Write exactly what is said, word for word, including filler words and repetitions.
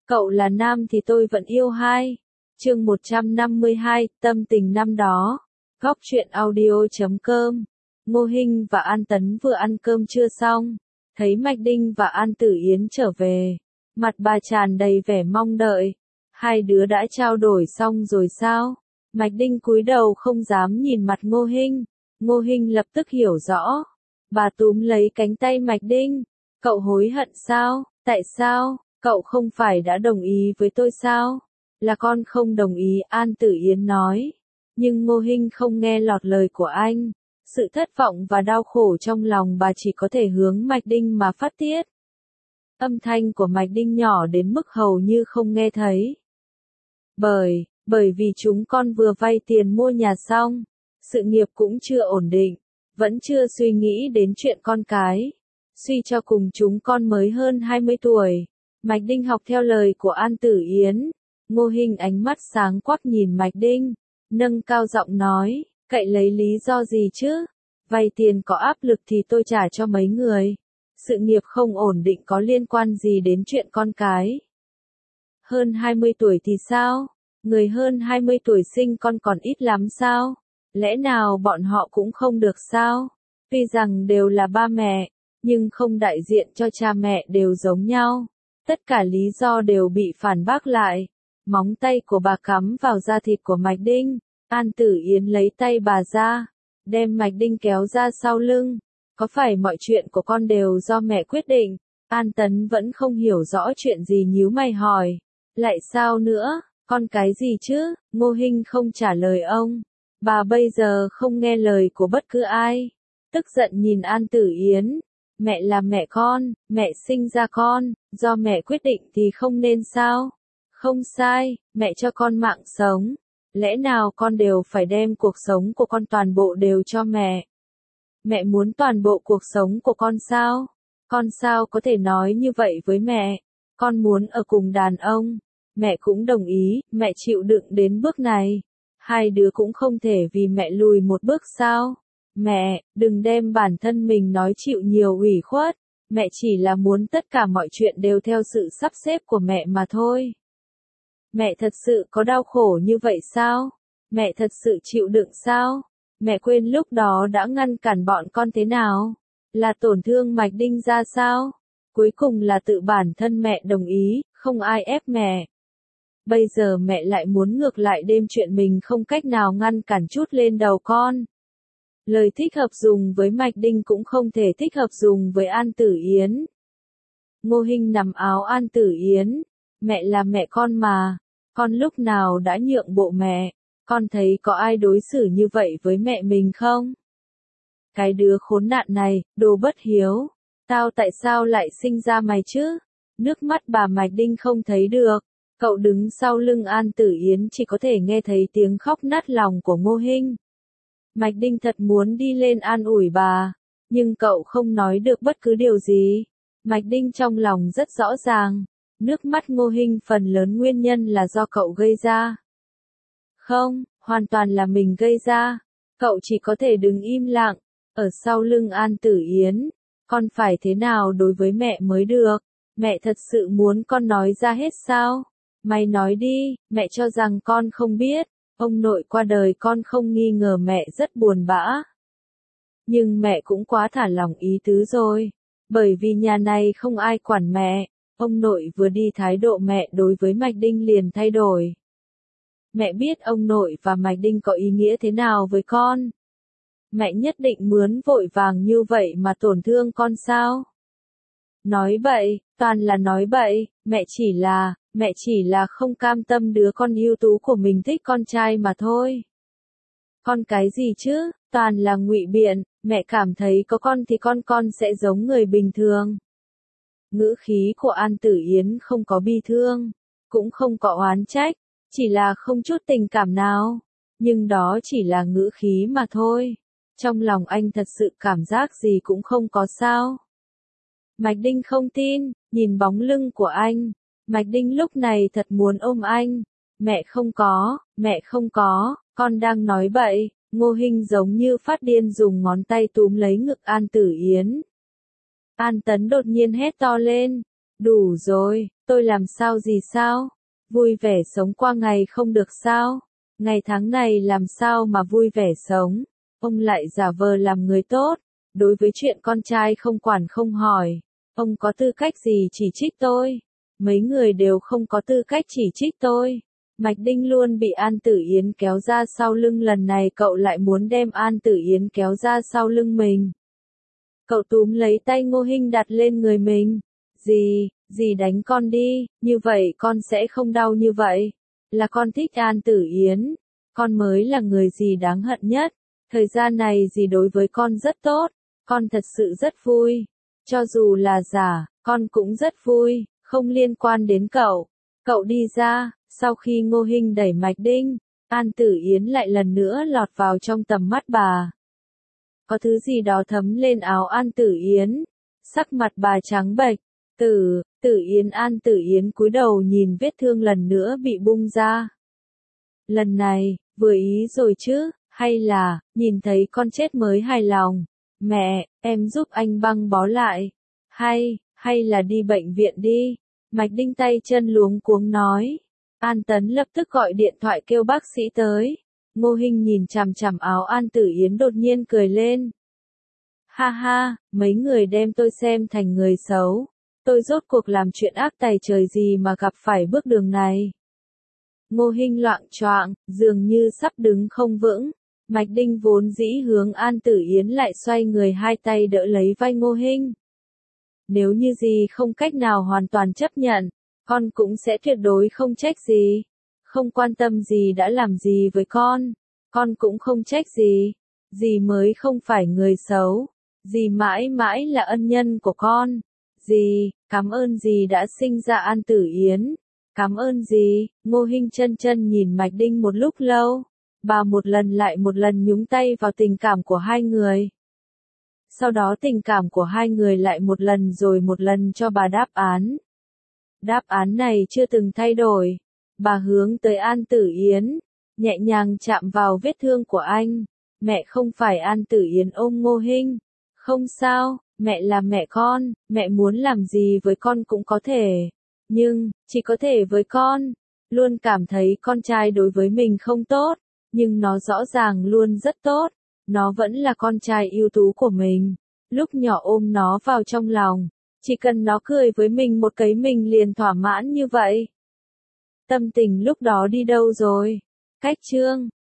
Cậu là nam thì tôi vẫn yêu hai. Chương một trăm năm mươi hai, tâm tình năm đó. Góc truyện audio.com. Ngô Hinh và An Tấn vừa ăn cơm trưa xong, thấy Mạch Đinh và An Tử Yến trở về, mặt bà tràn đầy vẻ mong đợi. Hai đứa đã trao đổi xong rồi sao? Mạch Đinh cúi đầu không dám nhìn mặt Ngô Hinh. Ngô Hinh lập tức hiểu rõ. Bà túm lấy cánh tay Mạch Đinh. Cậu hối hận sao? Tại sao? Cậu không phải đã đồng ý với tôi sao? Là con không đồng ý, An Tử Yến nói. Nhưng Ngô Hinh không nghe lọt lời của anh. Sự thất vọng và đau khổ trong lòng bà chỉ có thể hướng Mạch Đinh mà phát tiết. Âm thanh của Mạch Đinh nhỏ đến mức hầu như không nghe thấy. Bởi, bởi vì chúng con vừa vay tiền mua nhà xong, sự nghiệp cũng chưa ổn định, vẫn chưa suy nghĩ đến chuyện con cái. Suy cho cùng chúng con mới hơn hai mươi tuổi. Mạch Đinh học theo lời của An Tử Yến. Ngô Hinh ánh mắt sáng quắc nhìn Mạch Đinh, nâng cao giọng nói, cậy lấy lý do gì chứ? Vay tiền có áp lực thì tôi trả cho mấy người. Sự nghiệp không ổn định có liên quan gì đến chuyện con cái? Hơn hai mươi tuổi thì sao? Người hơn hai mươi tuổi sinh con còn ít lắm sao? Lẽ nào bọn họ cũng không được sao? Tuy rằng đều là ba mẹ, nhưng không đại diện cho cha mẹ đều giống nhau. Tất cả lý do đều bị phản bác lại. Móng tay của bà cắm vào da thịt của Mạch Đinh. An Tử Yến lấy tay bà ra, đem Mạch Đinh kéo ra sau lưng. Có phải mọi chuyện của con đều do mẹ quyết định? An Tấn vẫn không hiểu rõ chuyện gì nhíu mày hỏi. Lại sao nữa? Con cái gì chứ? Ngô Hinh không trả lời ông. Bà bây giờ không nghe lời của bất cứ ai. Tức giận nhìn An Tử Yến. Mẹ là mẹ con, mẹ sinh ra con, do mẹ quyết định thì không nên sao? Không sai, mẹ cho con mạng sống. Lẽ nào con đều phải đem cuộc sống của con toàn bộ đều cho mẹ? Mẹ muốn toàn bộ cuộc sống của con sao? Con sao có thể nói như vậy với mẹ? Con muốn ở cùng đàn ông. Mẹ cũng đồng ý, mẹ chịu đựng đến bước này. Hai đứa cũng không thể vì mẹ lùi một bước sao? Mẹ, đừng đem bản thân mình nói chịu nhiều ủy khuất. Mẹ chỉ là muốn tất cả mọi chuyện đều theo sự sắp xếp của mẹ mà thôi. Mẹ thật sự có đau khổ như vậy sao? Mẹ thật sự chịu đựng sao? Mẹ quên lúc đó đã ngăn cản bọn con thế nào? Là tổn thương Mạch Đinh ra sao? Cuối cùng là tự bản thân mẹ đồng ý, không ai ép mẹ. Bây giờ mẹ lại muốn ngược lại đem chuyện mình không cách nào ngăn cản chút lên đầu con. Lời thích hợp dùng với Mạch Đinh cũng không thể thích hợp dùng với An Tử Yến. Ngô Hinh nắm áo An Tử Yến. Mẹ là mẹ con mà. Con lúc nào đã nhượng bộ mẹ. Con thấy có ai đối xử như vậy với mẹ mình không? Cái đứa khốn nạn này, đồ bất hiếu. Tao tại sao lại sinh ra mày chứ? Nước mắt bà Mạch Đinh không thấy được. Cậu đứng sau lưng An Tử Yến chỉ có thể nghe thấy tiếng khóc nát lòng của Ngô Hinh. Mạch Đinh thật muốn đi lên an ủi bà, nhưng cậu không nói được bất cứ điều gì. Mạch Đinh trong lòng rất rõ ràng, nước mắt Ngô Hinh phần lớn nguyên nhân là do cậu gây ra. Không, hoàn toàn là mình gây ra. Cậu chỉ có thể đứng im lặng, ở sau lưng An Tử Yến. Con phải thế nào đối với mẹ mới được? Mẹ thật sự muốn con nói ra hết sao? Mày nói đi, mẹ cho rằng con không biết. Ông nội qua đời con không nghi ngờ mẹ rất buồn bã. Nhưng mẹ cũng quá thả lỏng ý tứ rồi. Bởi vì nhà này không ai quản mẹ. Ông nội vừa đi thái độ mẹ đối với Mạch Đinh liền thay đổi. Mẹ biết ông nội và Mạch Đinh có ý nghĩa thế nào với con. Mẹ nhất định mướn vội vàng như vậy mà tổn thương con sao? Nói bậy, toàn là nói bậy, mẹ chỉ là, mẹ chỉ là không cam tâm đứa con ưu tú của mình thích con trai mà thôi. Con cái gì chứ, toàn là ngụy biện, mẹ cảm thấy có con thì con con sẽ giống người bình thường. Ngữ khí của An Tử Yến không có bi thương, cũng không có oán trách, chỉ là không chút tình cảm nào. Nhưng đó chỉ là ngữ khí mà thôi. Trong lòng anh thật sự cảm giác gì cũng không có sao. Mạch Đinh không tin, nhìn bóng lưng của anh. Mạch Đinh lúc này thật muốn ôm anh. Mẹ không có, mẹ không có, con đang nói bậy. Ngô Hinh giống như phát điên dùng ngón tay túm lấy ngực An Tử Yến. An Tấn đột nhiên hét to lên. Đủ rồi, tôi làm sao gì sao? Vui vẻ sống qua ngày không được sao? Ngày tháng này làm sao mà vui vẻ sống? Ông lại giả vờ làm người tốt. Đối với chuyện con trai không quản không hỏi, ông có tư cách gì chỉ trích tôi? Mấy người đều không có tư cách chỉ trích tôi. Mạch Đinh luôn bị An Tử Yến kéo ra sau lưng, lần này cậu lại muốn đem An Tử Yến kéo ra sau lưng mình. Cậu túm lấy tay Ngô Hinh đặt lên người mình. Dì, dì đánh con đi, như vậy con sẽ không đau như vậy. Là con thích An Tử Yến, con mới là người dì đáng hận nhất. Thời gian này dì đối với con rất tốt, con thật sự rất vui. Cho dù là giả, con cũng rất vui, không liên quan đến cậu. Cậu đi ra. Sau khi Ngô Hinh đẩy Mạch Đinh, An Tử Yến lại lần nữa lọt vào trong tầm mắt bà. Có thứ gì đó thấm lên áo An Tử Yến, sắc mặt bà trắng bệch. Tử, Tử Yến An Tử Yến cúi đầu nhìn vết thương lần nữa bị bung ra. Lần này, vừa ý rồi chứ, hay là, nhìn thấy con chết mới hài lòng. Mẹ, em giúp anh băng bó lại. Hay, hay là đi bệnh viện đi. Mạch Đinh tay chân luống cuống nói. An Tấn lập tức gọi điện thoại kêu bác sĩ tới. Ngô Hinh nhìn chằm chằm áo An Tử Yến đột nhiên cười lên. Ha ha, mấy người đem tôi xem thành người xấu. Tôi rốt cuộc làm chuyện ác tày trời gì mà gặp phải bước đường này. Ngô Hinh loạng choạng, dường như sắp đứng không vững. Mạch Đinh vốn dĩ hướng An Tử Yến lại xoay người hai tay đỡ lấy vai Ngô Hinh. Nếu như gì không cách nào hoàn toàn chấp nhận, con cũng sẽ tuyệt đối không trách gì. Không quan tâm gì đã làm gì với con, con cũng không trách gì. Dì mới không phải người xấu, dì mãi mãi là ân nhân của con. Dì, cảm ơn dì đã sinh ra An Tử Yến. Cảm ơn dì. Ngô Hinh chân chân nhìn Mạch Đinh một lúc lâu. Bà một lần lại một lần nhúng tay vào tình cảm của hai người. Sau đó tình cảm của hai người lại một lần rồi một lần cho bà đáp án. Đáp án này chưa từng thay đổi. Bà hướng tới An Tử Yến, nhẹ nhàng chạm vào vết thương của anh. Mẹ không phải. An Tử Yến ôm Ngô Hinh. Không sao, mẹ là mẹ con, mẹ muốn làm gì với con cũng có thể. Nhưng, chỉ có thể với con. Luôn cảm thấy con trai đối với mình không tốt, nhưng nó rõ ràng luôn rất tốt. Nó vẫn là con trai ưu tú của mình. Lúc nhỏ ôm nó vào trong lòng, chỉ cần nó cười với mình một cái mình liền thỏa mãn như vậy. Tâm tình lúc đó đi đâu rồi? Cách chương